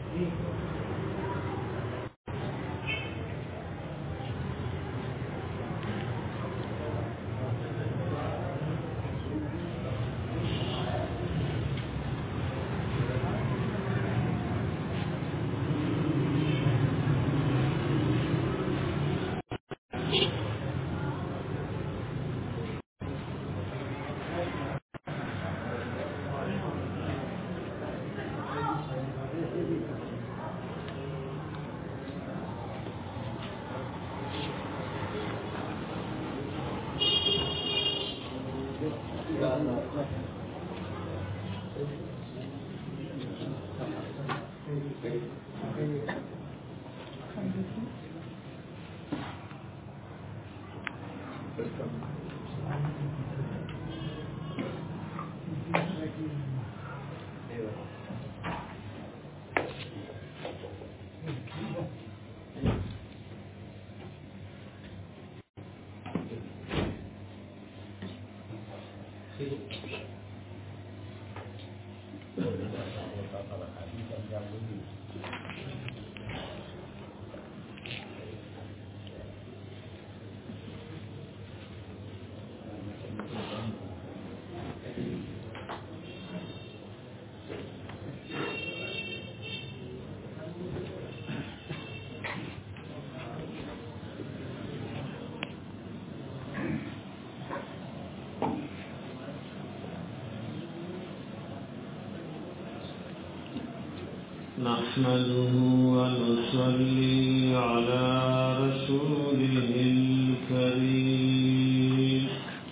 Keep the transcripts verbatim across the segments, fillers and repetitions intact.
نحمده ونصلي على رسوله الكريم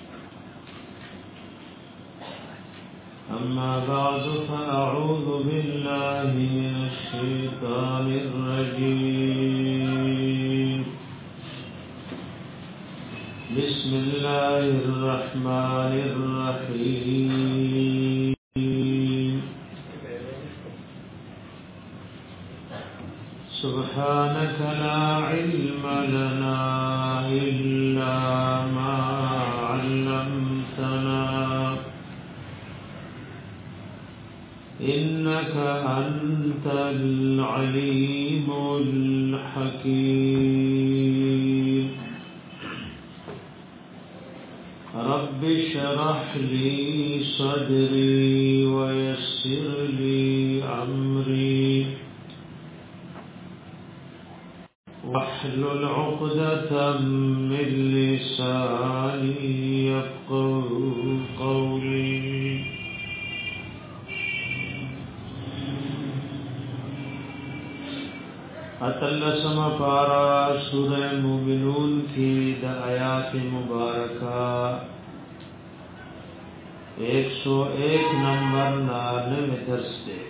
أما بعد فأعوذ بالله من الشيطان الرجيم بسم الله الرحمن الرحيم سبحانك لا علم لنا إلا ما علمتنا إنك أنت العليم الحكيم رب اشرح لي صدري ويسر لي أمري واحلل عقدة من لساني يفقهوا قولي اتلسم پارا سورہ مومنون کی دا آیات مبارکہ ایک سو ایک نمبر نانوے درس دے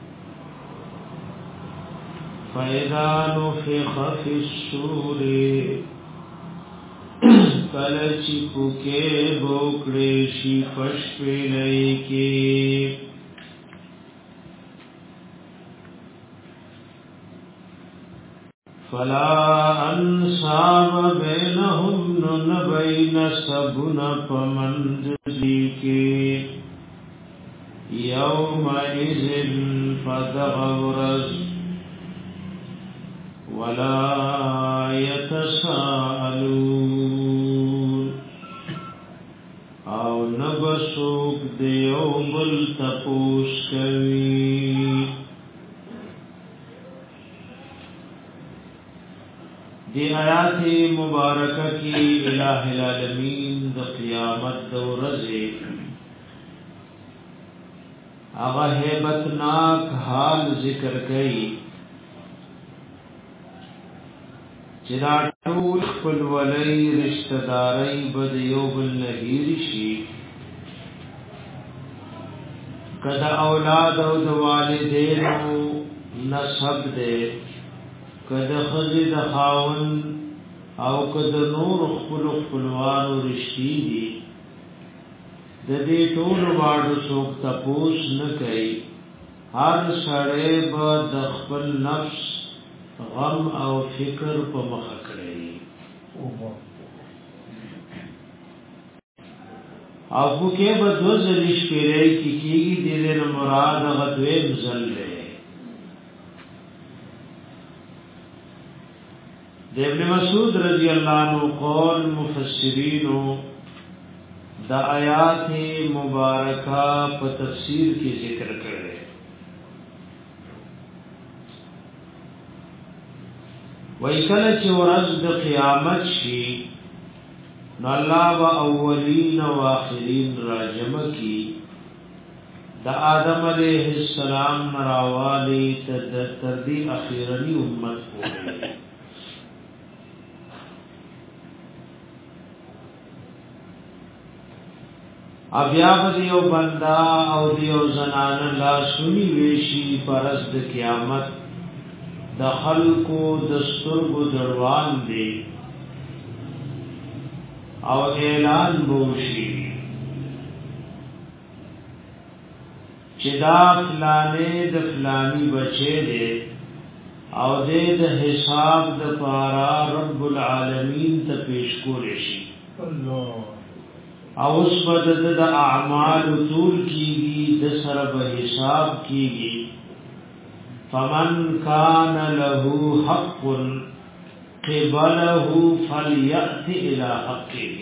فَإِذَا نُفِخَ فِي الصُّورِ کلچی پوکے بوکڑے شی پشپلئی کی فَلَا أَنْسَابَ بَيْنَهُمْ نُنَبَيْنَ سَبُنَ پَمَنْزِلِ کی يَوْمَئِذٍ فَدَغَوْرَزْ ولا يتساءلون او نبسوک دیو بل تپوس کوي دی آیات مبارکہ کی الہ العالمین د قیامت دورزه اغا هیبتناک حال ذکر کئی چدا ټول خپل ولای رشتہ داري بد یو بل نهیر شي کدا اولاد او د والدینو نسب دے کدا خزی د خاون او کدا نور خپل خپلوانو رشتي دي د دې ټول واړو څوک تپوس نه کوي هر سړی به د خپل نفس غم او فکر په مخ کړی او بوکه به دو زلیش پیری کی کیږي د دې مراد غدوی مزل دی ابن مسعود رضی اللہ عنہ قول مفسرینو دا آیات مبارکہ په تفسیر کې ذکر کړل وای کله چې ورځ د قیامت شي نو الله با اولین و آخرین راجمع کی دا آدم علیہ السلام نراوالی تردی اخیرنی امت پوری ابیاب دیو بندا او دیو زنان لا سنی ویشی پرز د قیامت د خلقو دسترګو دروان دی او اعلان بوشی چې دا فلانه د فلانی بچی دی او دې د حساب د پارا رب العالمین ته پیش کول شي الله او اس بدد د اعمال طول کیږي د سره به حساب کیږي فمن کان له حق قبله فليأت الى حقه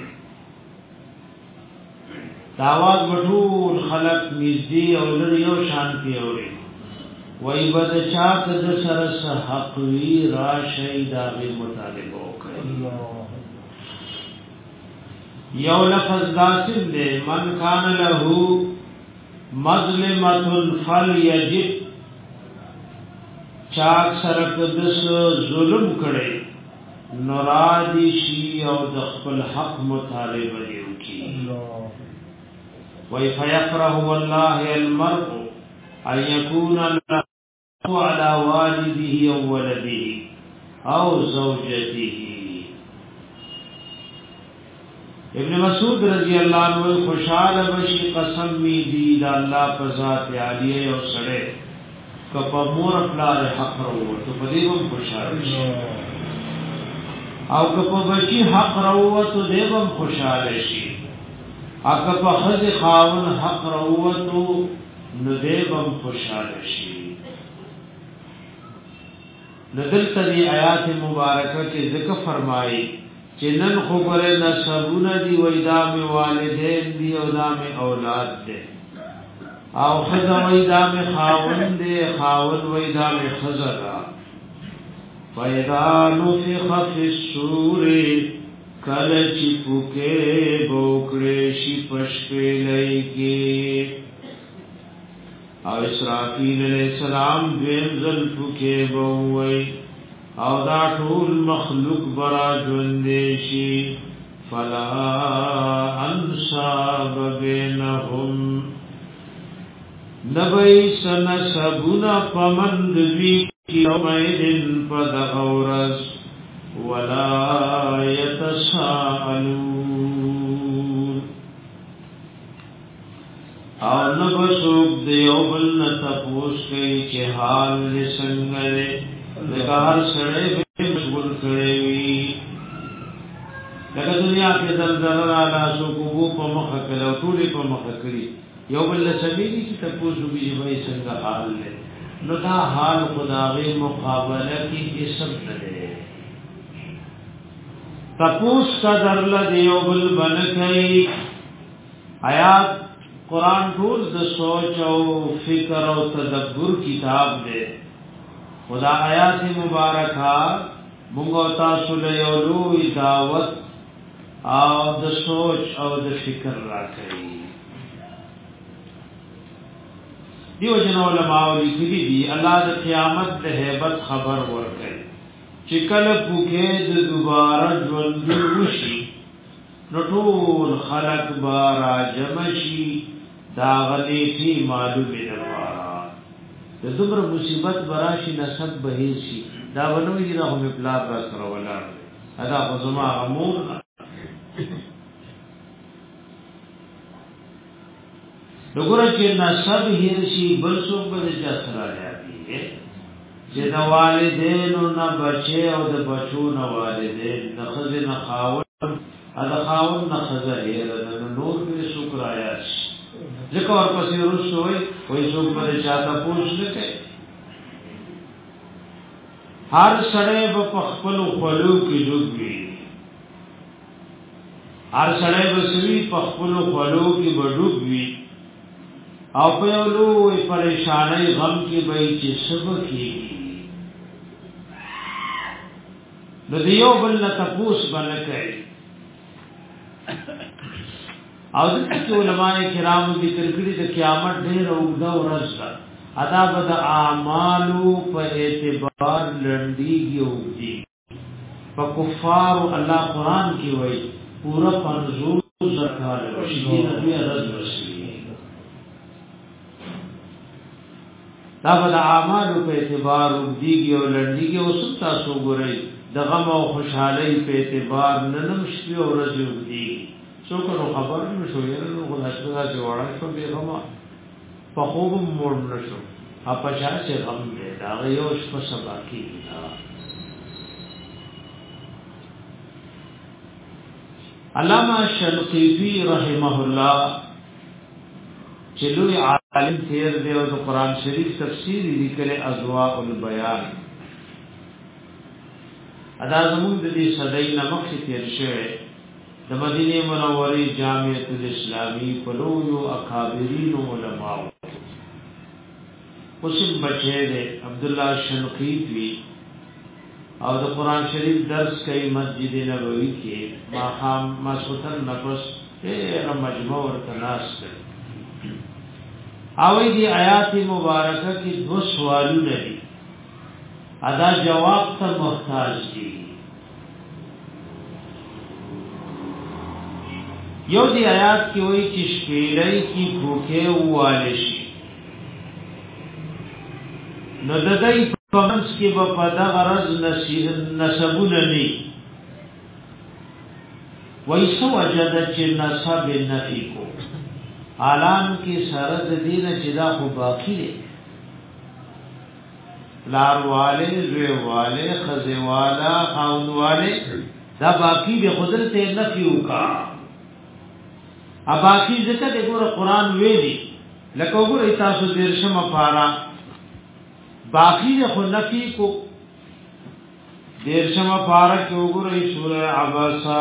داوات بټول خلق نږدې او لري یو شان پیوري وای بد چاته د سره حق وی را شهید غي مطالبه وکړي یو لفظ داسم دے من کان لہو مظلمت فلیجب چاک سرک دس ظلم کڑے نرادی شی او دخل حق مطالب دیو کی وی فیفرہ واللہ المرء ان یکون اللہ علی والده او ولده او زوجته ابن مسعود رضی اللہ عنہ خوشحال بشی قسم می دی دا اللہ پر ذات عالیه او سړی کپا مور پلار حق رو تو پدیوم خوشحال شي او کپا بچی حق رو تو دیوم خوشحال شي او کپا خز خاون حق رو تو نو دیوم خوشحال شي ندل تدی آیات مبارکہ کے ذکر فرمائی چنن خبر نسبون دی ویدام والدین دی او دام اولاد دی او خزا ویدام خاون دی خاون ویدام خزا فیدا نفخ فی السور کلچ پوکے بوکریشی پشپے لئیگی او اسرافیل علیہ السلام دویم ذل پوکے بووئی او دا ټول مخلوق برا جوندشي فلا انصاب بينهم نبي سنسبنا فمن ذي يومئذ فدغورس ولا يتساءلون او نبسوک دیوبل نتپوس کئی چه حال لسنگره لکه هر سړی به مشغول کړی وي لکه دنیا کې زلزلہ راځي سو کو په مخه کړه ټول په مخه کړی یو بل سمېږي چې تاسو به وي څنګه حال له نو دا حال خدای مقابله کې اسم نه دی تاسو قدر له یو بل بنکای آیات قران ټول د سوچ او فکر او تدبر کتاب دی خدا آیات مبارکہ مونږ تاسو له یو لوی دعوت او د سوچ او د فکر راکړي دیو جن علماء لیکلي دي الله د قیامت د hebat خبر ورکړي چې کله پوکې د دوباره ژوند وشي نو ټول خلق بار جمع شي دا غلي فی معلومه ده د زبر مصیبت براشي نسب به شي دا ونوي دي راهم پلا را سره ولا ادا خصما امور دغه چې نسب هیر شي بل څوک به چا سره راځي چې د والدینو نه بچي او د بچو نه والدین د خزنه خاون ادا خاون نه خزه هیر د نور به شکر آیا ځکه ورپسې ورسوي وای څوک به چاته پوښتنه کوي هر سړی په خپل خپلو کې ډوبوي هر سړی به سوي په خپل خپلو کې ډوبوي او په یو لوی پریشانای غم کې به چې سبب کیږي نو دیو بل نه تپوس باندې کوي او د علماء کرام ذکر کړی د قیامت ډېر اوږده ورځ ده ادا بد اعمالو په اعتبار لړندېږي اوږدي په کفار الله قران کې وایي پورا پنځوس زکات وشي د دې ورځ وشي دا بد اعمالو په اعتبار اوږديږي او لړندېږي او څه تاسو ګورئ د غم او خوشحالي په اعتبار ننم شپه او ورځ اوږديږي څو کله خبر نشو یره نو خدای څخه چې وړا شو به غم په خوب مور نشو اپا چا چې غم دې دا یو شپه سبا کیږي علامہ شنقیطی رحمه الله چې لوی عالم تیر دی او د قران شریف تفسیر لیکلي اضواء البیان ادا زموږ د دې صدای نمخ تیر شوی د مدینه منوره جامعه الاسلامی په لویو اکابرین علماء قسم بچی دی عبد الله شنقیطی او د قران شریف درس کوي مسجد نبوی کې ما خام ما سوتن نفس ډېر مجموع ورته ناس کوي او دې آیات مبارکه کې دو سوالونه دي ادا جواب ته محتاج دي یو دې آیات کې وایي چې شپېلې کې بوکه واله شي نو د دې پمنس کې په پدا غرض نصیح نسبونه ني وایسو وجد چې نسب نفي کو عالم کې سره د دینه چې دا خو باقی دی لار والے زوی والے خزه والا خاون والے دا باقی دی قدرت نفي وکا ا باقی ځکه د ګور قران ویلي لکه وګورئ تاسو درشمه پارا باقی خو نفی کو دیرشمه پارا کې وګورئ سوره عباسا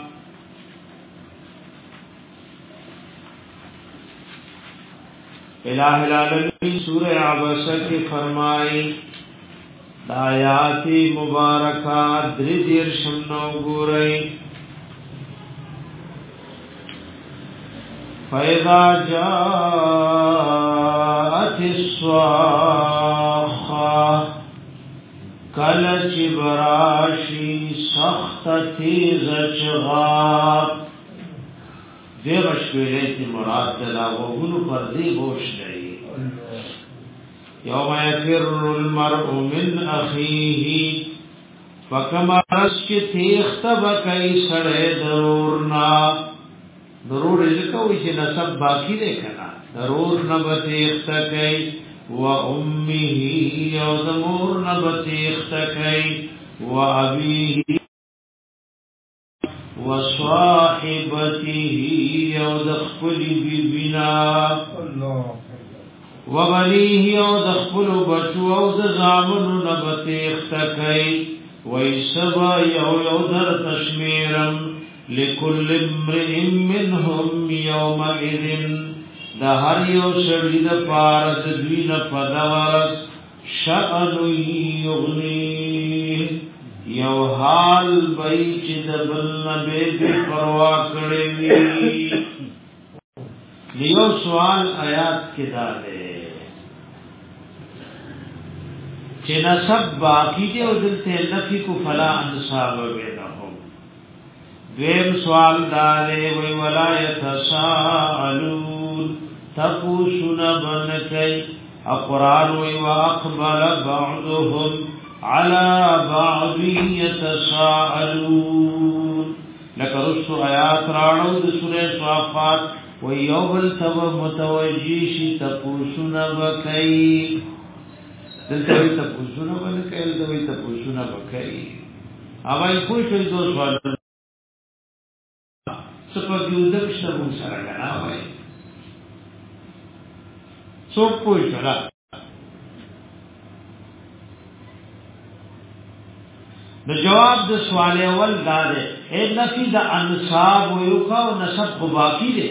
الہ العالمین سوره عباسا کې فرمایي آیات مبارکات درې دیرشم نو وګورئ فَإِذَا جَاءَتِ الصَّاخَّةُ کَلَّ براشی سخت تیز چغاب دے بشویلے تی مراد دلا وگنو پر دی گوش نئی یوم یفر المرء من اخیه فکما رس کی تیخت بکی سڑے ضرورنا ضرور ذکوی چې نسب باقی دی کنا ضرور نبت اختکی و امه یو دمور نبت اختکی و ابیه و صاحبته یو دخپلی بی بنا و بنیه یو دخپلو بچو او دزامن نبت اختکی و ایسبا یو یو در تشمیرم لكل امرئ منهم يومئذ دا هر یو سړي د پاره د دوی نه پداورس شأن یغنی یو حال بای چې د بل نه به پروا کړی وي یو سوال آیات کې دا ده چې نسب باقی دی او دلته نفي کو فلا انصاب بینهم دویم سوال دارے وی ولا یتساءلون تپوسنا بنکی اقران وی واقبل بعضهم على بعض یتساءلون لکه رسو آیات راڑو د سورہ صافات وی یوبل تب متوجیشی تپوسنا بکی دلتا وی تپوسنا بنکی دلتا وی تپوسنا بکی اوائی کوئی شوی دو سوال سپږیو د بشرو سره غنا وای څوک پوښتنه نو جواب د سوال اول دا ده اے نفی د انصاب یو کا او نسب خو باقی ده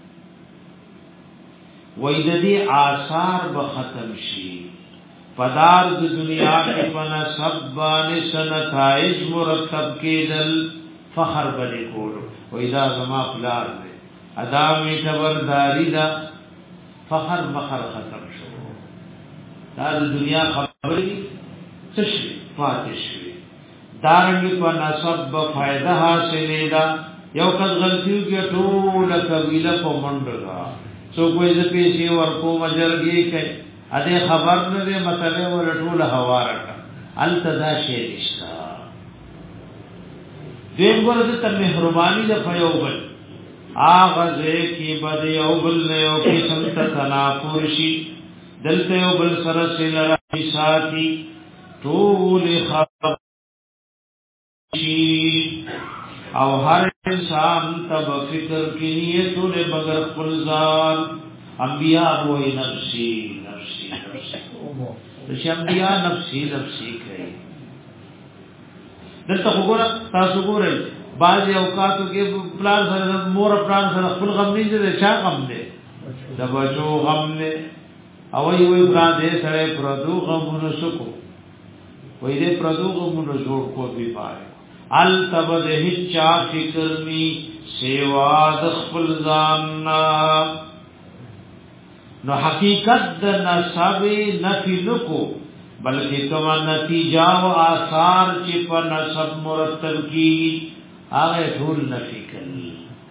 وې د دې آثار به ختم شي پدار د دنیا کې پنا سب باندې سنتایج مرتب کېدل فخر بلی کولو وې دا زما پلار ده ادا می خبرداري دا فخر مخر ختم شو دا د دنیا خبرې څه شي فاتش دارنګ په نسب به فائدہ حاصلې دا یو کس غلطیو کې ټول قبيله په منډه سو کوئی د پیسې ورکو مجرګي کوي اده خبر نه دی مطلب ور ټول هوا راکا التدا شی نشتا دیم ورته ته مهرباني د فیوبل اغه کی بد یوبل نه یو قسم ته تنافر شي دلته یوبل سره سره ساتي ټول خبر او هر انسان تب فکر کی نیتو لے مگر خلزان انبیاء وہی نفسی نفسی نفسی تشی انبیاء نفسی نفسی کئی دلتا خگورا تاسو گورا بعض اوقاتو کے پلان سر مور پلان سر خل غم نہیں دے چا غم دے دا بچو غم دے اوی وی پلان دے سرے پردو غمونو سکو وی دے پردو غمونو جوڑ کو بھی پائے التبد هچا فکر نی سیوا د خپل ځان نو حقیقت د نسب نفی نکو بلکې کما نتیجه او آثار چې په نسب مرتب کی هغه ټول نفی کړي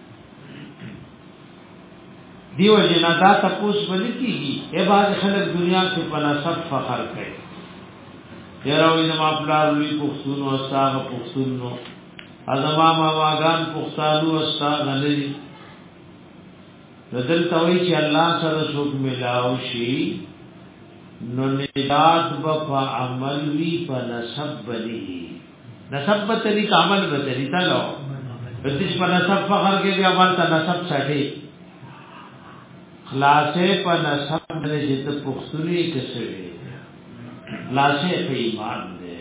دیو جنا دا تاسو باندې کیږي ای بعد خلک دنیا کې په نسب فخر کوي یراوی زما پلار لوی پختون و استاغ پختون نو ازما ماماگان پختانو استاغ نلی ردل توی چی اللہ سر سوک ملاو شی نو نجات با پا عمل وی پا نسب بلی نسب بتلی کا عمل بتلی تا لو ردش پا نسب فخر کے بھی عمل تا نسب ساٹی خلاصے پا نسب بلی جت پختونی کسوی لاسه په ایمان دے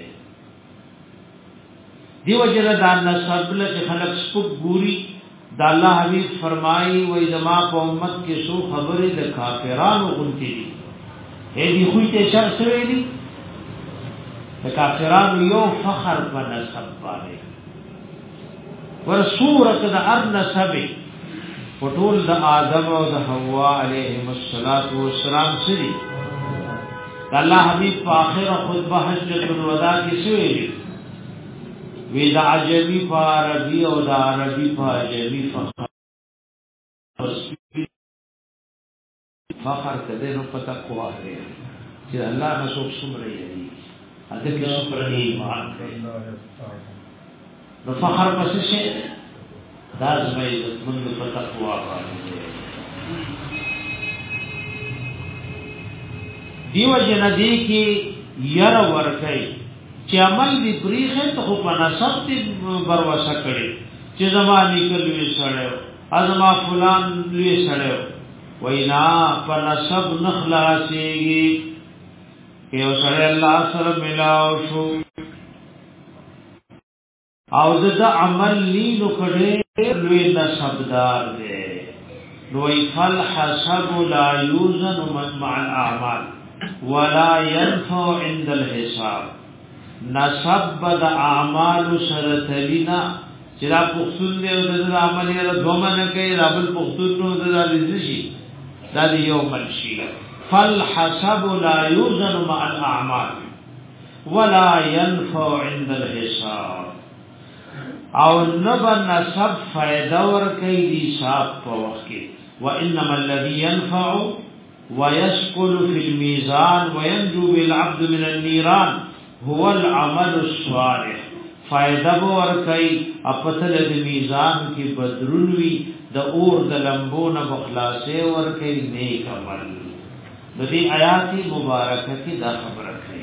دیو جنا دا نسب له خلق سپک ګوري دا الله حبیب فرمایي وې زما په امت کې سو خبره د کافرانو غونتی دي اې دی خو ته شر سوي دي د کافرانو یو فخر په نسب باندې ور سورته د ار نسب پټول د آدم او د حوا علیهم السلام سری الله حبیب په اخره خطبه حجۃ الوداع کې شوی وی دا عجمی په عربی او دا عربی په عجمی فخر فخر کده نو پتا کوه چې الله نسو څومره یې اته کې څومره ایمان کوي نو فخر پس شي دا زمای د موږ پتا کوه باندې دیو جن دی کی یر ورکای چې عمل دی پریخه ته خو په نسب دی بروسه کړي چې زمانی کلوي سړیو ازما فلان لوي سړیو وینا په نسب نخلاصيږي یو سړی الله سره ملاو شو او د عمل لینو کړي لوی نسبدار دی نو فل حسب لا یوزن مع الاعمال ولا ينفع عند الحساب نسب بد اعمال سرتلینا چې دا پختون دی او د عمل یې دومره کوي رابل پختون نو د رزشي دا دی یو منشي فالحسب لا يوزن مع الاعمال ولا ينفع عند الحساب او نب نسب فائدہ ور کوي دی حساب په وخت کې وانما الذي ينفع ويسقل في الميزان وينجو بالعبد من النيران هو العمل الصالح فائدہ ور کوي اپتل د میزان کې بدرونوي د اور د لمبونه بخلاصه ور کوي نیک عمل د دې آیات مبارکه کې دا خبره کوي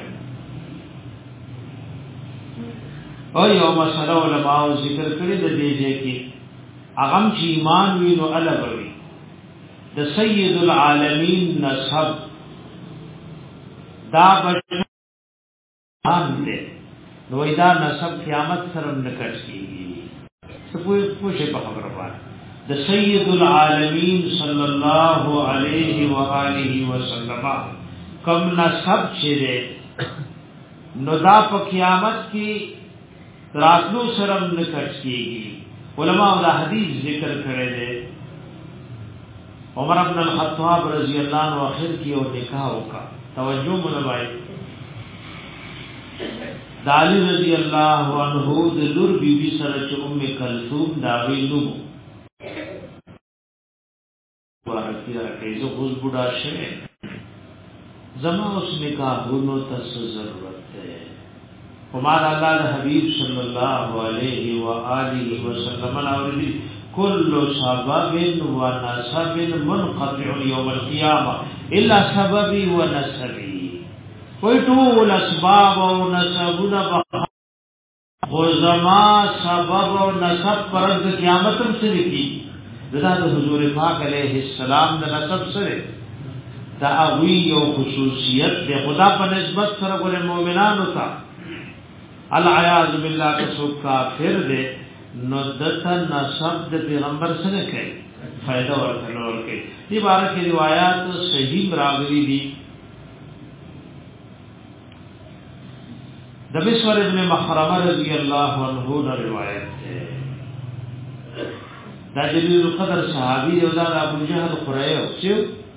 او یو مسله علماء ذکر کړی د دې کې اغم چې ایمان وینو الوی د سید العالمین نسب دا بچان دے نو دا نسب قیامت سره نکټ کیږي سپوږ پوښه په خبره باندې د سید العالمین صلی الله علیه و آله وسلم کم نسب چې نو دا په قیامت کې راتلو سره نکټ کیږي علماء دا حدیث ذکر کړی دی عمر بن الخطاب رضی اللہ عنہ اخر کی او نکاح وکا توجہ منوای دالی رضی اللہ عنہ د لور بی بی سره چې ام کلثوم دا ویلو ورته راکې زه اوس بوډا شوم زما اوس نکاحونو ته ضرورت ده عمر الله حبیب صلی الله علیه و آله وسلم اوردی كل سبب ونسب منقطع يوم القيامة إلا سببي ونسبي ويطول اسباب ونسبنا وزما سبب ونسب پرد قیامتم سنکی ذات حضور پاک علیہ السلام د نسب سره دا اوی یو خصوصیت د خدا په نسبت سره ګره مؤمنانو ته العیاذ بالله کسو کافر دے نو دتا نسب د پیغمبر سره کوي فائدہ ورکړل ورکړي دې باره کې روایت صحیح راغلي دي د بشر ابن مخرمه رضی الله عنه دا روایت ده دا جلیل القدر صحابي او دا ابو جهل قریه چې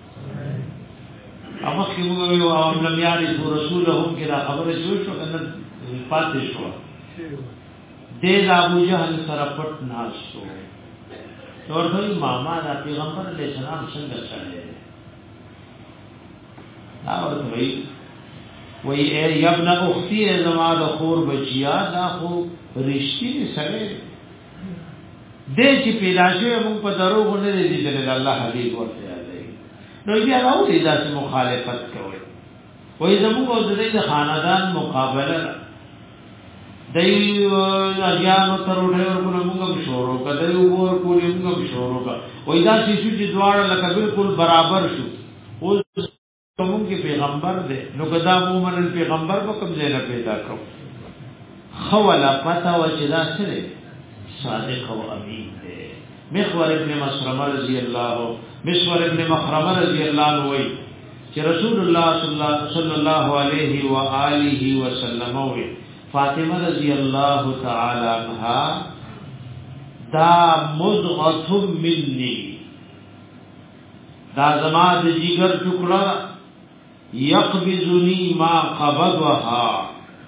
هغه کومه یو او لم یعرف رسولهم کدا خبر شو شو کنه پاتې شو دې دا ابو جهل سره پټ ناشو ورته ماما دا پیغمبر علیہ السلام څنګه چلے دا ورته وی وی اے ابن اختی زما د خور بچیا دا خو رښتینی سره دې چې پیدا شوی موږ په دروغ نه دي چې الله حبیب ورته یادای نو بیا راوړي دا چې مخالفت کوي وای زموږ د دې خاندان مقابله دای اجانو تر ډېر ورکو موږ شروع کړو ور کولی موږ شروع کړو وای دا چې دواړه لکه بالکل برابر شو اوس کوم کې پیغمبر دې نو کدا مومن پیغمبر په کوم ځای نه پیدا کړو خولا پتا و چې دا سره صادق او امین دې مخور ابن مسرمه رضی الله مشور ابن مخرمه رضی الله عنه وای چې رسول الله صلی الله علیه و آله وسلم وای فاطمه رضی الله تعالی عنها دا مضغه مني دا زما د جگر ټکړه یقبضنی ما قبضها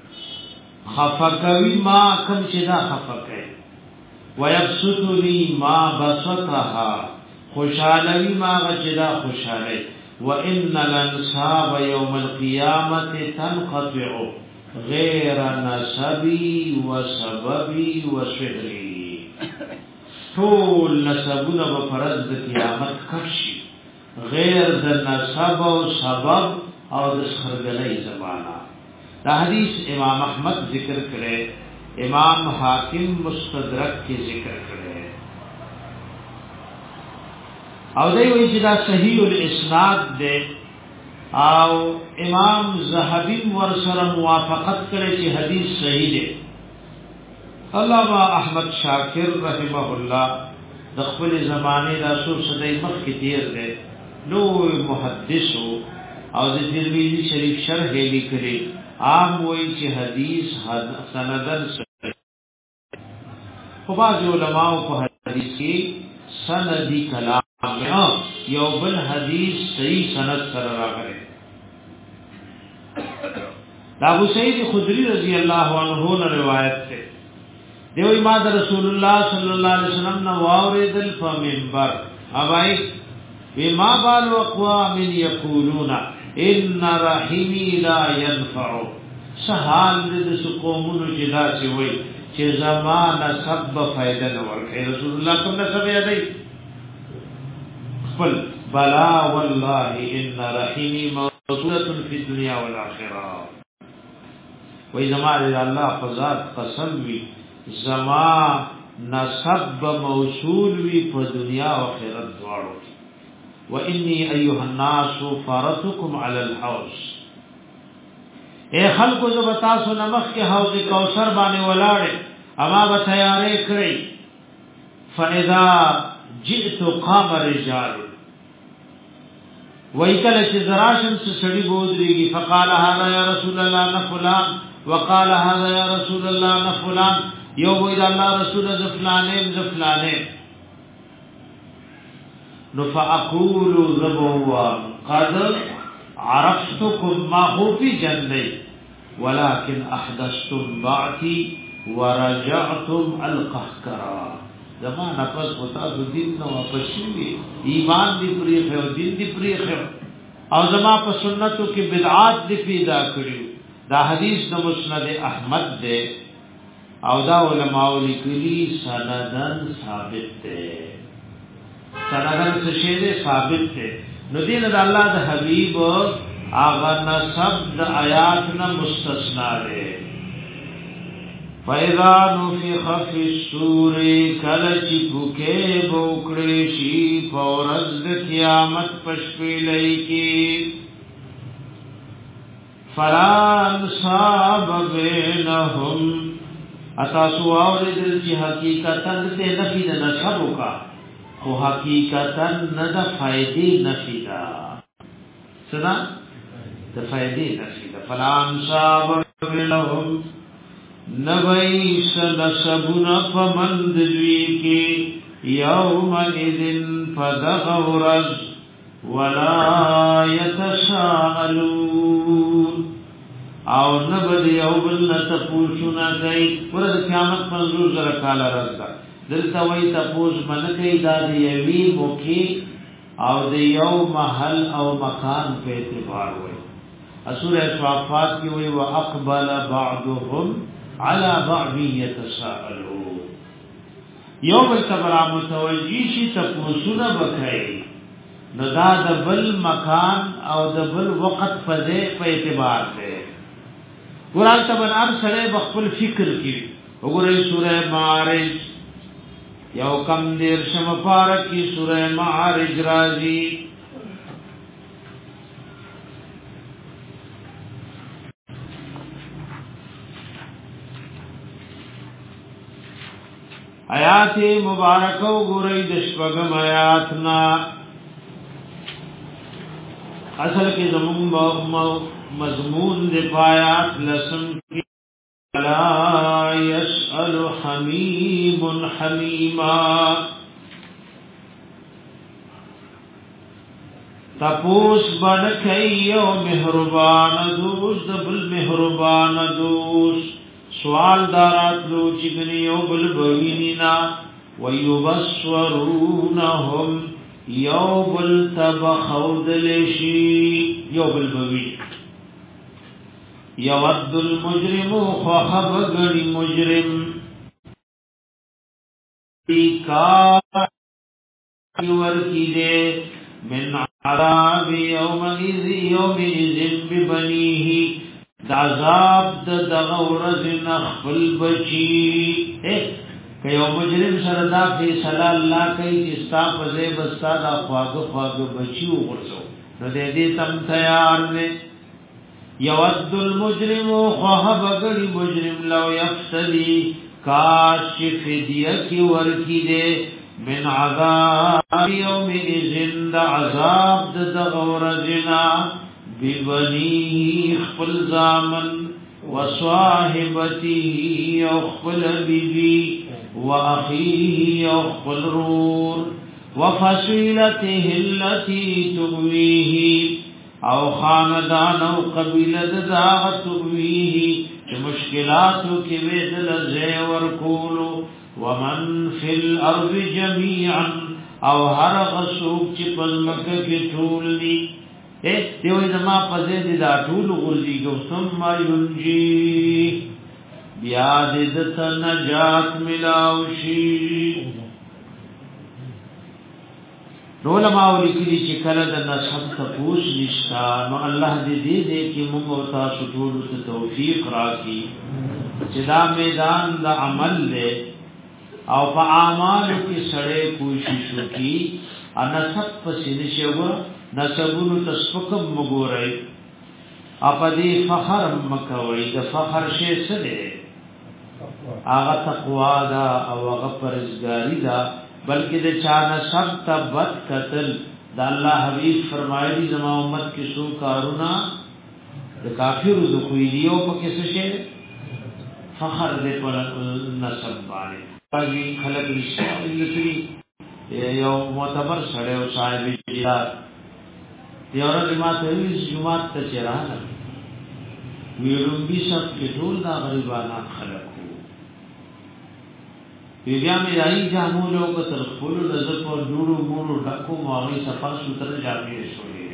خفقوی ما کم چدا خفقه ویبسطنی ما بسطها خوشالوی ما غچدا خوشاله وان الانصاب یوم القیامت تنقطع غیر نسبی وسببی وسحری طول نسبنا بفرز د قیامت کشی غیر د نسب او سبب او د خرګلې زمانہ دا حدیث امام احمد ذکر کړي امام حاکم مستدرک کې ذکر کړي او دوی وایي چې دا صحیح الاسناد ده او امام زهبی ورسره موافقت کړي چې حدیث صحیح ده علامہ احمد شاکر رحمه الله د خپل زمانه د اصول صدای مخ کې تیر ده نو محدثو او د ترمذی شریف شرح لیکلي عام وایي چې حدیث سندن خو بعض علماء په حدیث کې سندی کلام یو بل حدیث صحیح سند سره راغلی دا ابو سعید خدری رضی الله عنه نے روایت ہے دیوی ما در رسول الله صلی الله علیه وسلم نو اوریدل په منبر اوای بما بال اقوام یقولون ان رحمی لا ينفع سحال دې سقومونو جدا سی وای چې زمانہ سب فائدہ نه ورکړي رسول الله کوم نه سبه دی خپل بلا والله ان رحمی موجوده فی الدنيا والاخره وای زمانہ الله فزاد قسم وی زما نسب موصول وی په دنیا او آخرت دواړو واني ايها الناس فرتكم على الحوض اے خلقو زبتاسو نمخ کے حوض کوثر بانے ولاڑے اما بتیارے کری فاذا جئت قام رجال ویکل شزراشم سڑی بودریگی فقال هذا یا رسول اللہ نفلان وقال هذا یا رسول اللہ نفلان یو بوید اللہ رسول زفلانیم زفلانیم نفاقول زبوا قد عرفتكم ما هو في جنة ولكن احدثتم بعثي ورجعتم القهقرا زمان پس ہوتا تو دین نو واپس شوی ایمان دی پریخ او دین دی پریخ او زمان په سنتو کې بدعات دی پیدا کړیو دا حدیث د مسند احمد دے او دا علماء لیکلی سندن ثابت دے سندن څه دے ثابت دے نو دین د الله د حبیب اغه نسب د آیات نه مستثنا دے فَإِذَا نُفِخَ فِي الصُّورِ کلچ بوکے بوکڑے شی فورز قیامت پشپیلئی کی فَلَا انْصَابَ بَيْنَهُمْ اتاسو آوردل چی حقیقتا تے نفی دا نصبو کا خو حقیقتا ندا فائدی نفی دا سنا دا فائدی نفی دا فَلَا انْصَابَ بَيْنَهُمْ نبیس نسبنا فمند دوی کی یوم اذن فدغورز ولا یتساءلون او نبد یوبل نتپوشنا گئی ورد قیامت منظور زرکال رزدہ دلتا وی تپوش منکی دا دیوی موکی او دیو محل او مکان پہ اعتبار ہوئی اسور صحافات کی ہوئی وَأَقْبَلَ بَعْضُهُمْ على بعض يتساءلون یوم التبرا متوجیشی تپوسونا بکھئی ندا دبل مکان او دبل وقت فضے پہ اعتبار دے قرآن تبن ارسلے بخفل فکر کی اگرے سورہ معارج یو کم دیر شم پارک کی سورہ معارج رازی آیات مبارکو گوری دشپگم آیاتنا اصل کی زمون مضمون دے پایات لسم کی لا یسأل حمیم حمیما تپوس بنکیو مہربان دوست دبل مہربان دوست سوال دارات لو چگنی یو بل بوینینا ویبصورونهم یو بل تبخود لشی یو بل بوین یود المجرم خوخب گنی مجرم ورکی دے من عذاب یوم اذ یوم اذن ببنیه دا عذاب دا دغورز نخفل بچی کہ یو مجرم سردا فیصلہ اللہ کئی جستا پزے بستا دا خواگ خواگ بچی اغرزو نو دے دی تم تیار نے یود المجرم خواہ بگڑی مجرم لو یفتدی کاش فدیہ کی ورکی دے من عذاب یوم اذن دا عذاب دا دغورزنا ببنیه اخفل زامن وصاحبته اخفل بیبی واخیه اخفل رور وفصیلته التي تغویه او خاندان او قبیلت دا تغویه چه مشکلاتو کی ویدل زیور کولو ومن فی الارض جمیعا او هر غصوب چه پزمکه کی طول دی اے دیو زما پزے دی دا ټول غرزی کو ثم ينجي بیا دې د نجات ملاوشي علماء لیکلي چې کله د نسب تپوس نشتا نو الله دې دې دې کې موږ او تاسو ټول ته توفیق راکړي چې دا میدان د عمل له او په اعمال کې سړې کوشش وکړي ان سب پسې نشو نسبونو تسفکم مګورای اپدی فخر مکوئی د فخر شی سره هغه تقوا دا او هغه پرهیزګاری دا بلکې د چا نسب تبت قتل د الله حبیب فرمایلی زما امت کې سو کارونا د کافر د خویلیو په کې څه شي فخر دې پر نسب باندې باندې خلک رښتینی یو معتبر سره او صاحب جلال یو ورځ ما ته وی جمعه ته چرانه ویلم بي سب کې ټول دا غریبانه خلک وی بیا مې راځي جامو له کتر خپل نظر په جوړو مونو ډکو ماوي صفه سوتر جامې شوې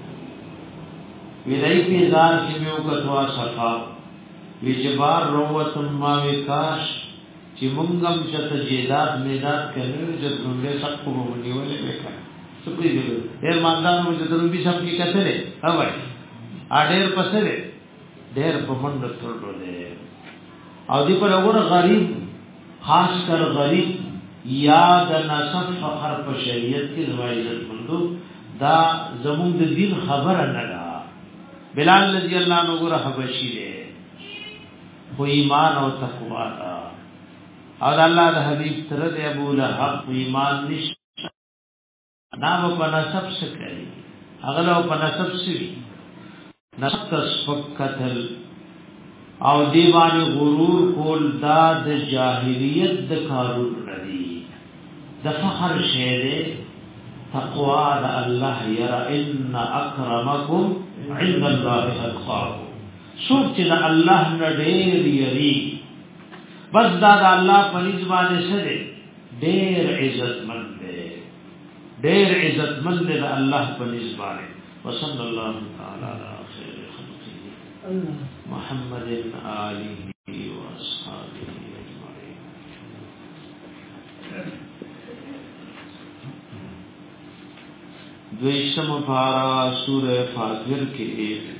وی راځي په ځار چې مې وکړوا صفه وی جبار روتم ما وکاش چې مونږم چې ته جیدات میدات کړو چې څنګه سب کو ونیولې وکړه څه کوي دې ډېر ماندان مو چې درو به سب کې کتلې ها وای ا ډېر پسره ډېر په منډه ترډو دې او دې په وګړه غریب خاص کر غریب یاد نسب فخر په شریعت کې روایت مندو دا زموږ د دین خبره نه ده بلال رضی الله عنه غره حبشي دی خو ایمان او تقوا دا او الله د حبیب تر د ابو لهب ایمان نشته نام په نسب څخه کوي هغه له په نسب سوي نسب تسفقتل او دیوان غرور کول دا د جاهلیت د کارون ردی د فخر شیره تقوا د الله یرا ان اکرمکم عند الله اتقاکم سوچ چې د الله نډیر یری بس دا د الله په نسبت سره ډیر عزت مند دی ډیر عزت مند دی د الله په نسبت وصلی الله تعالی علی خیر خلقه محمد آله واصحابه اجمعین دویشم پارا سورہ فاطر کے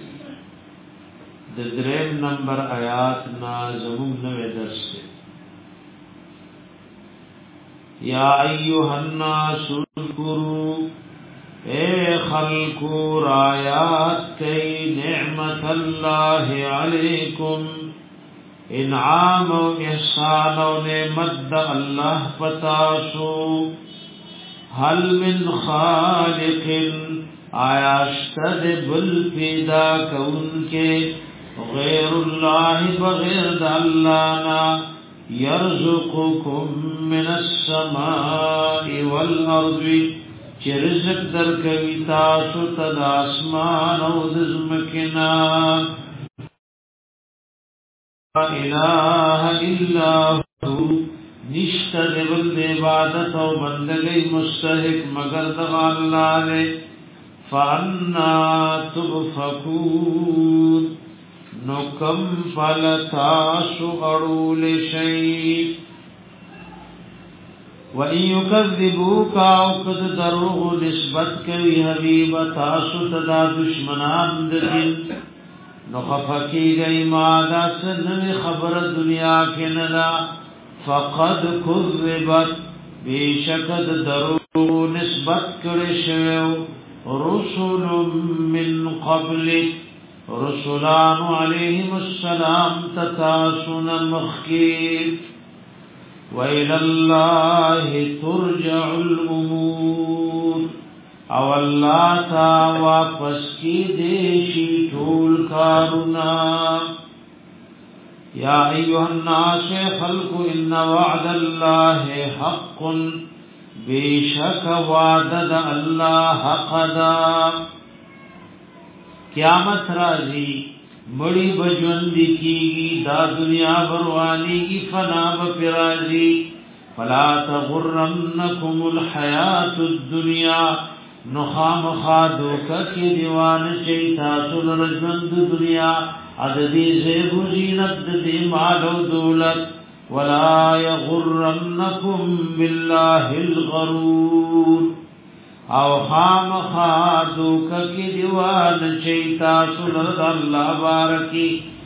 د دریم نمبر آیات نا زمون نوے درس سے یا ایوہ الناس اذکروا اے خلقو رایات کئی نعمت اللہ علیکم انعام و احسان و نعمت دا اللہ پتاسو حل من خالق آیاشتد بل پیدا کون کے غیر اللہ بغیر دا اللہ نا یرزقکم من السماء والارض چه رزق در کوي تاسو ته د اسمان او د زمکنا لا اله الا هو نشته د بل عبادت او بندګۍ مستحق مگر د الله له فانا تغفكون نو کم فلتاسو اړول شي وَإِن يُكَذِّبُوكَ أَوْ قَدْ دَرُوهُ نسبت کوي حبيب تاسو ته د دشمنان د دین نو خفقي گئی ما دا سن خبر دنیا کې نه دا فقد كذبت بشکد درو نسبت کړي شوی رسول من قبل رسولان عليهم السلام تتاسن مخکي وَإِلَى اللَّهِ تُرْجَعُ الْأُمُورُ او اللہ تا واپس کی دیشی ٹھول کارنا یا ایوہ الناس خلق ان وعد اللہ حق بیشک وعدد اللہ حق دا قیامت رازی مڑی بجوندی کیگی دا دنیا بروانی کی فنا بپرازی فلا تغرنکم الحیات الدنیا نخام خادوکا کی دیوان چیتا سل رجمند دنیا عددی زیب و زینت دی مال و دولت ولا یغرنکم باللہ الغرور او خام خادوکا کی دیوان چیتا سنرد اللہ بارکی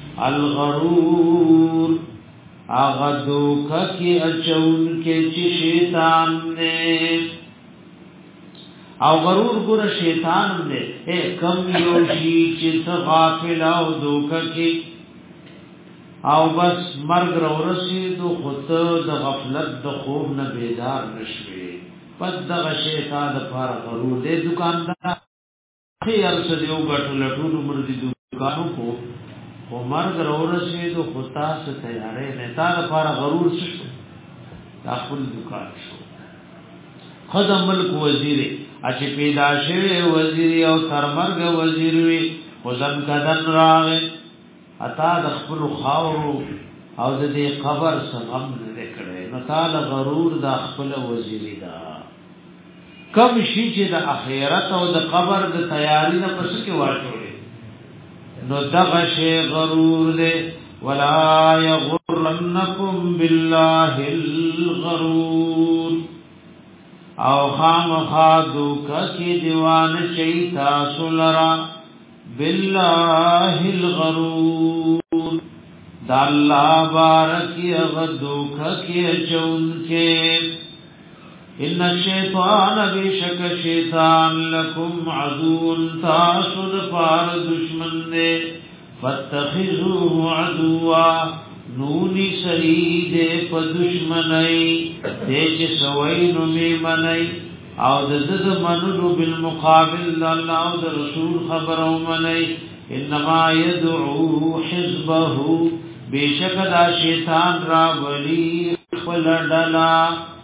الغرور آغدوکا کی اچون کے چی شیطان نے او غرور ګور شیطان دې اے کم یو شي چې غافل او دوکه کې او بس مرګ ورسېدو خود د غفلت د خوب نه بیدار نشوي پس دغه شیطان د پار غرور دې دکاندار خیر څه دیو غټل ټول عمر دې دکانو کو او مرګ ورسېدو خود تاسو تیارې نه تا د پار غرور شو خپل دکان شو خدام ملک وزیر اچ پیدا شوی وزیر او تر مرګ وزیر وی وزن کدن راغ اتا د خپل خاورو او د دې قبر څنګه نه کړي نو تعالی غرور د خپل وزیر دا کم شي چې د اخرت او د قبر د تیاری نه پس کې واچوي نو دغه شی غرور دې ولا یغرنکم بالله الغرور او خام خادو ککی دیوان شیطا سلرا بالله الغرور دا اللہ بارکی اغدو ککی چون کے ان الشیطان بیشک شیطان لکم عدون تاسد پار دشمن دے فاتخذوه عدوا نونی سرید پا دشمنی دیچ سوین می منی او دد منلو بالمقابل اللہ او د رسول خبرو منی انما یدعو حزبه بیشک دا شیطان را بلی خلدلا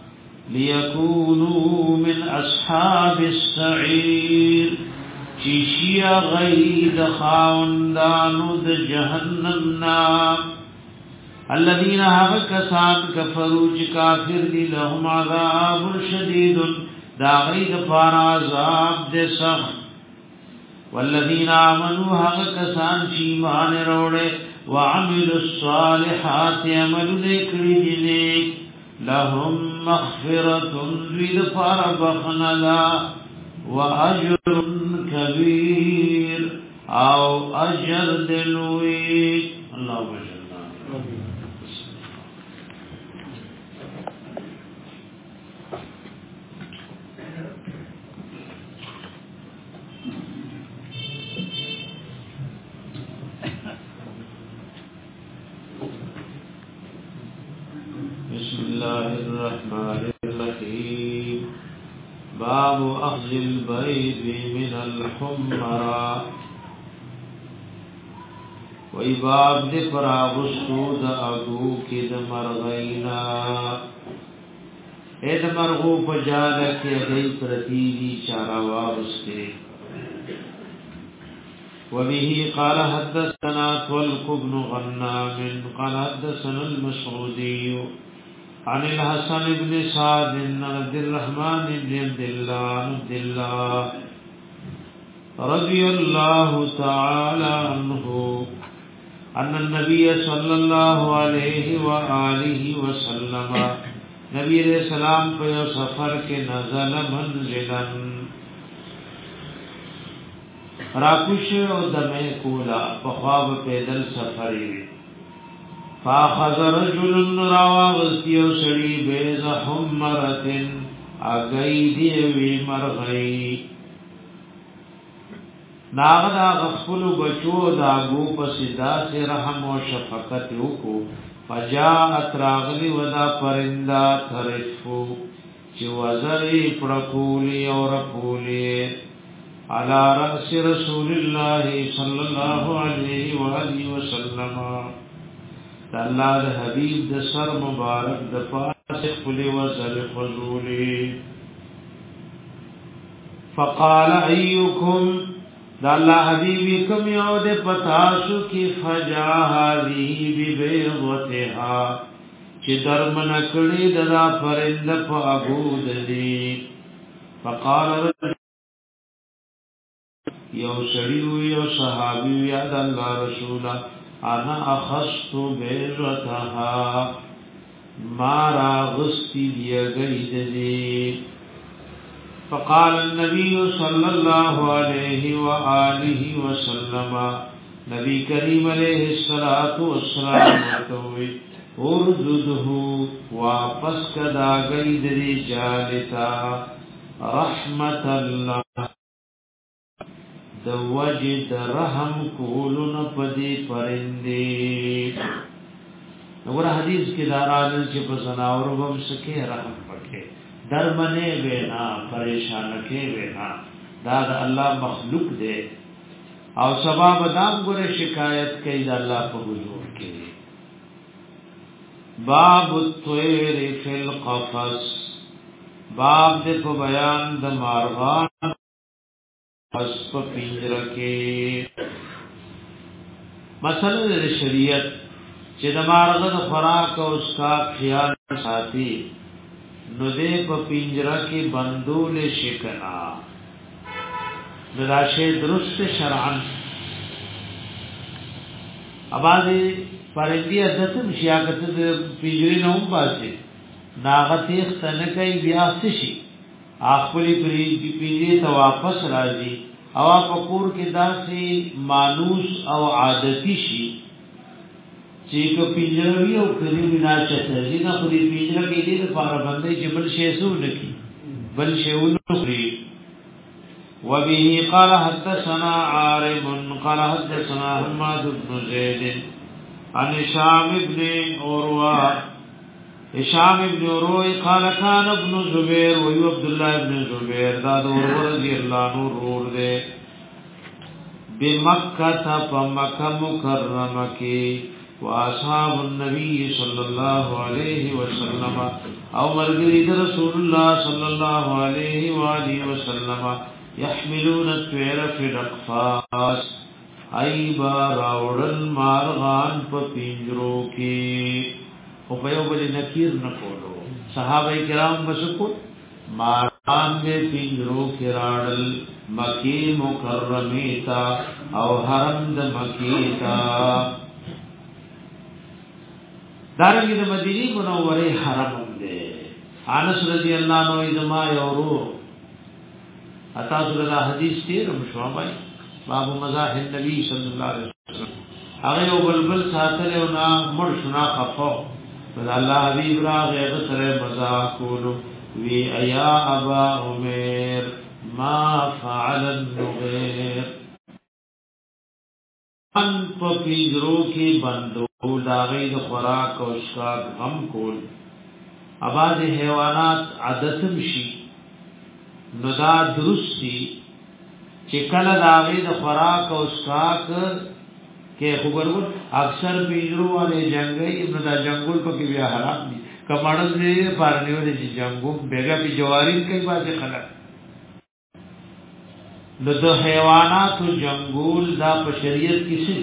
لیکونو من اصحاب السعیر چیشیا غید خاوندانو د جہنم نام الذين هاو کسان کفروا چې کافر دي لهم عذاب شدید دا غید فار عذاب دې سخت والذین آمنوا هاو کسان چې ایمان وروړي وعملوا الصالحات عملوا ذکر دي لهم مغفرة ذل فار بخنلا واجر كبير او اجر دلوي الله بشر الرحمن الرحيم باب أخذ البيض من الحمرة وی باب دی پراغستو دا اگو کی دا مرغینا اے دا مرغو پجالک اگئی پرتیدی چارا واغستے وبه قال حدثنا طلق بن غنام قال حدثنا المسعودي عن الحسن بن سعد بن عبد الرحمن بن عبد الله عبد الله رضي الله تعالى عنه ان النبي صلى الله عليه واله وسلم نبی علیہ السلام په سفر کې نزل منزلا راکوش او دمه کولا په خواب پیدل سفری فاخذ رجل راوغتی او سړي بیز حمرتن اگئی دی وی مرغئی ناغدا غفلو بچو داگو پسیدا سے رحم و شفقت وکو فجاءت راغلی ودا پرندا ترفو چی وزری پڑکولی اور پولی على رأس رسول الله صلى الله عليه وآله وسلم اللہ دا حبیب دا سر مبارک دا پاس خلی وزر خزولی فقال ایوکم دا اللہ حبیبی کم یود پتاسو کی فجا هذه ببیضتها چی درمن کڑی دا پرند پا عبود دی فقال رجل یو سڑیو یو صحابیو یاد اللہ رسولا انا اخست بیضتها مارا غستی دیا گئی دی فقال النبي صلى الله عليه وآله وسلم نبی کریم علیہ الصلوۃ والسلام توي اردده واپس کدا گئی دی جالتا رحمت الله د وجد رحم کولن پدی پرندی. نور حدیث کی داران چې په سناور وم سکه رحم پکې درمنه وینا پریشان کې وینا دا د الله مخلوق دی او سبب دام ګره شکایت کوي د الله په حضور کې. باب الطير فی القفص باب دې په بیان د مارغان پس په پنجره کې مسله د شریعت چې د مارغه د خوراک او اسکا خیال ساتي نو دې په پنجره کې بندول شکنا دراشه درست شرعن. اباده پرندی عادتم شیاکت د پنجره نه هم باسي ناغتی ختنکای بیا شي خپل پری پنجره ته واپس راځي او په کور کې داسې مانوس او عادتي شي چې کو پنجروي او کلی بنا چته ځینې خو دې پنجره کې دې لپاره باندې چې بل شی سو نکي بل شی ونخري. وبه قال حدثنا عارم قال حدثنا حماد بن زيد عن هشام بن عروة هشام بن عروة قال كان ابن زبير و عبد الله بن زبير دا عروة رضي الله عنه رور دے بمکہ فمکہ مکرمہ کی واصحاب النبي صلى الله عليه وسلم او مرغري رسول الله صلى الله عليه واله وسلم يحملون الطير في الاقفاص اي باراودن مارغان په پنجرو کې او په یو بل نکیر نکولو. صحابه کرام بسکو مارغان دې پنجرو کې راړل مکی مکرمه تا او حرم د مکی تا دارنګه د مدینه منوره حرم دی. انس رضی الله عنه ادما یورو اتا سره حدیث تیر مشوابای باب مزاح النبي صلی الله علیه وسلم هغه یو بلبل ساتل او نا مر شنا خفو الله حبیب را غیر سره مزاح کولو وی ایا ابا عمر ما فعل النغير ان په پیجرو کې بندو داغی د خوراک او شکاک غم کول. اباز حیوانات عادتم شي نو دا درستی چې کله داغی د خوراک او شکاک کې خبرو اکثر پیجرو والے جنگي ابن دا جنگول په کې بیا حرام دي کماړل دې پارنیو دې جنگو بیگا په جوارین کوي باندې خلک نو د حیوانات جنگول دا په شریعت کې شي.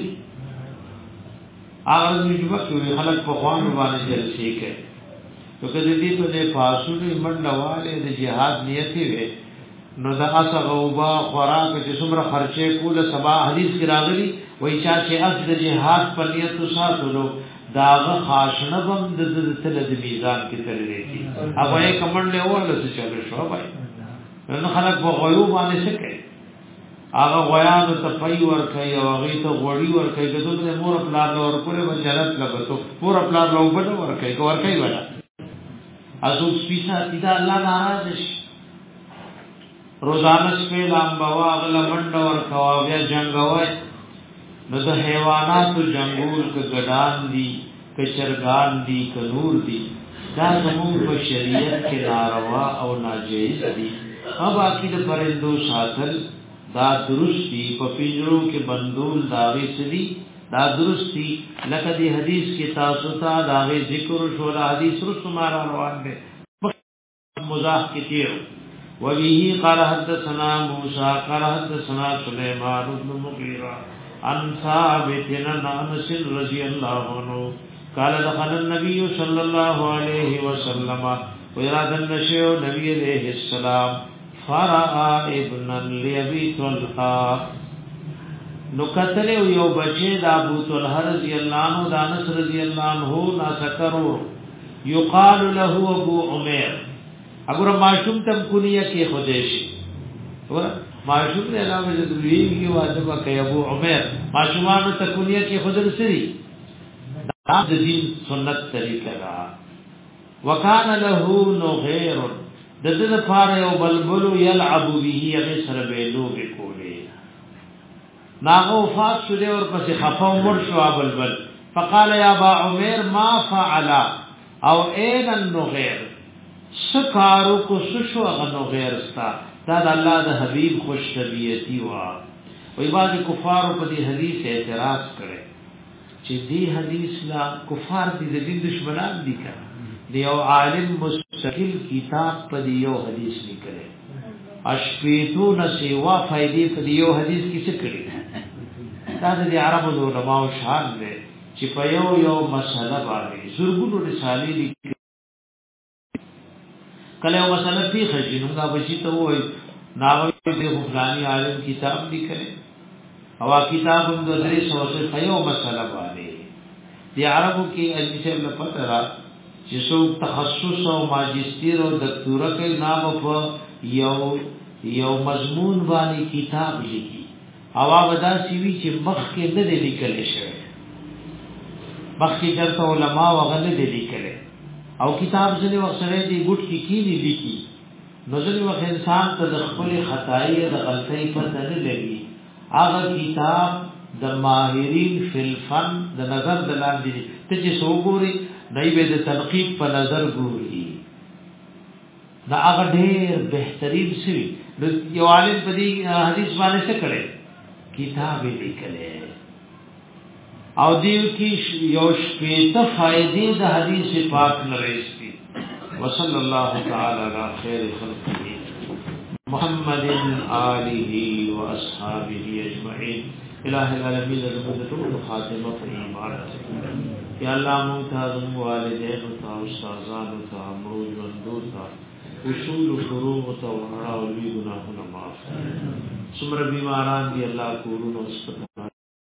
اگر مجبور کوي خلک په خوان باندې جلسې کوي نو کله دې په دې فاصله منډواله د جهاد نیت وي نو دا اسه غوبا خوراک چې څومره خرچه کوله سبا حدیث کې راغلي وای چې اس د جهاد په نیت ساتلو داغه خاصنه بم د تل د میزان کې تل لري هغه یې کمنډه وله څه چلو شو بای نو خلک په غیوب باندې څه کوي هغه غیان ته پي ور کوي او هغه ته غوړی ور کوي دغه د مور پلان ور کوله و جنت لګتو مور پلان له وبد ور کوي ور کوي ولا ازو سپیسا تیدا الله ناراض شي روزانه سپه لام بوا اغل منډ ور کوا بیا جنگوي نو د حیواناتو جنگول ک ګډان دي ک چرګان دي ک نور دي دا زموږ په شریعت کې ناروا او ناجیز دي. اب باقی د پرندو ساتل دا درستی په پینجرو کې بندول داوی سدي دا درستی لکه دی حدیث کې تاسو ته داوی ذکر شو دا حدیث رسو ما روان دي مزاح کتیر. وبه قال حدثنا موسى قال حدثنا سليمان بن مغيرة عن ثابت عن انس رضي الله عنه قال دخل النبي صلى الله عليه وسلم ويراد النشيء نبي عليه السلام فرعا ابنا لابي طلحه نو قتل یو بچی د ابو طلحه رضی الله عنه د انس رضی الله عنه نا سکرو یقال له ابو عمر اگر معشوم تم کنیه کې خودشي ور معشوم نه علاوه د دوی یو واجب کوي ابو عمر معشومانو ته کنیه کې خودل سری دا د دین سنت طریقه را وکانه له نغیر د دې لپاره یو بلبل یلعب به هغه سره به لوبې کولې ناغه وفات شو دی اور پسې خفاو مر شو بلبل فقال يا ابا عمر ما فعل او اين النغير سکارو کو سشو غنو غیر استا دا د الله د حبیب خوش طبیعتی وا وای بعض کفار په دې حدیث اعتراض کړي چې دې حدیث لا کفار دې د دین دشمنان دي کړه دی او عالم مستقل کتاب په دې یو حدیث لیکلی اشفیتو نسوا فائدې په دې یو حدیث کې څه کړي دا د عربو علماء شان دي چې په یو یو مسله باندې زرګونو رسالې لیکلي کله یو مسله په خجینو دا بشي ته وای ناوی دې فلانی عالم کتاب لیکلی او کتاب هم د درې سو څخه په یو مسله باندې دی عربو کې اجازه نه پته را چې څو تخصص او ماجستیر او دکتورا کې نام په یو یو مضمون باندې کتاب لیکي او ودا سی وی چې مخ کې نه دی لیکل شوی مخ کې درته علما وغله دی لیکل او کتاب ځنې وخت سره دی ګټ کې کینی لیکي نو ځنې وخت انسان ته د خپل خدای د غلطۍ پته نه لګي هغه کتاب د ماهرین فی الفن د نظر د لاندې ته چې سوګوري دای به د تنقیب په نظر ګوري دا هغه ډېر بهترین شي یو عالم په دې حدیث باندې څه کړي کتاب لیکلې او دیو کې یو شپېته فائدې د حدیث پاک لريستي وصلی الله تعالی علی خیر خلقه محمد آله واصحابه اجمعین الہ العالمین رحمتہ خاتمہ ایمان یا الله ممتاز والدین او استادان او امرو ژوندو تا اصول فروع او وړا او لوی ګناهونه معاف څومره بیماران دي الله کورونو سپارښت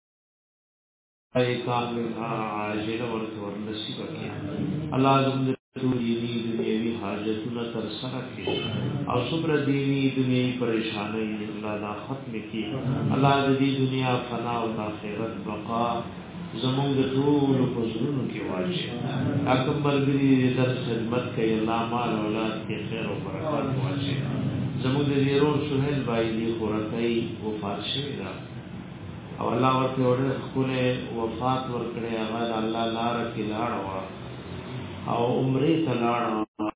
ای کامل عاجل ورته ورنصیب کړي الله زموږ دینی دنیوي حاجتونه تر سره کړي او څومره دینی دنیوي پریشانای الله دا ختم کړي الله دې دنیا فنا او آخرت بقا زموږ د ټول پزړونو کې واچي اکبر دې در خدمت کوي الله مال اولاد کې خیر او برکات واچي زموږ د ورور سہیل بھائی دې خورتای وفات شوی دا او الله ورته وړه خپل وفات ورکړي هغه الله لار کې لاړ او عمره تلاړ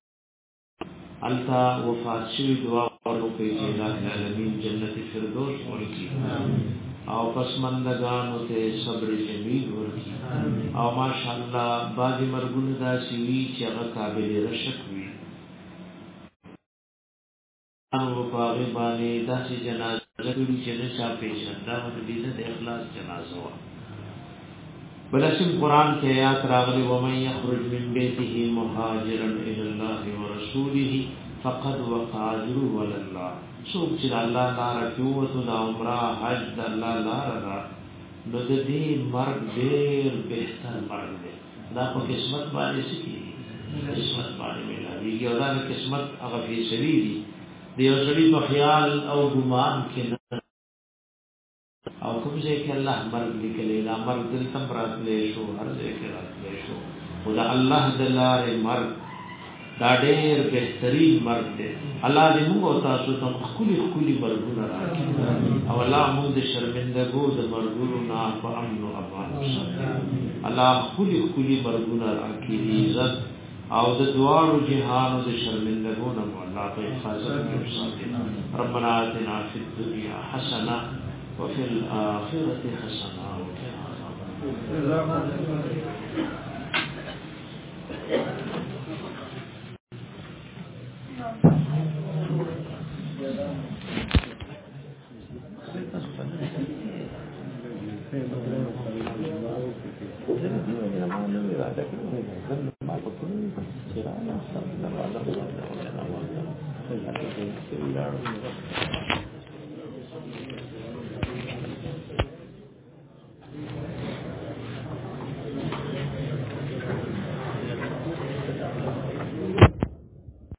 التا وفات شوی دعا ورکړي چې الله العالمین جنت فردوس ورکړي او پسمندگانو ته صبر جمیل ورکړي او ماشاءالله باقي مرګونه دا شي چې هغه قابل رشک وي او باغی باندې داسې جنازه کړي چې نه چا پیژنده او د دې د اخلاص جنازه و بلسم قرآن کې آیات راغلي و من يخرج من بيته مهاجرا الى الله ورسوله فقد وقع اجره على الله څوک چې الله لپاره کیوته د عمره حج د الله لپاره نو د دې مرګ ډېر بهتر مرګ دی دا په قسمت باندې سکی قسمت باندې ملایي یو دا قسمت هغه په سری دی دیو سړي په خیال او ګمان کې او کوم ځای کې الله مرګ لیکلی دا مرګ دل تم راتلې شو هر ځای کې راتلې شو او دا الله د لارې مرګ دا ډېر بهترین مرګ دی الله دې موږ تاسو ته خولي خولي مرګونه راکړي او الله موږ د شرمندګو د مرګونو نه په امن او امان وساتي الله خولي خولي مرګونه راکړي عزت او د دوارو جهان او د شرمندګو نه الله په حفاظت کې وساتي ربنا آتنا فی الدنيا حسنه وفي الاخره حسنه وقنا عذاب النار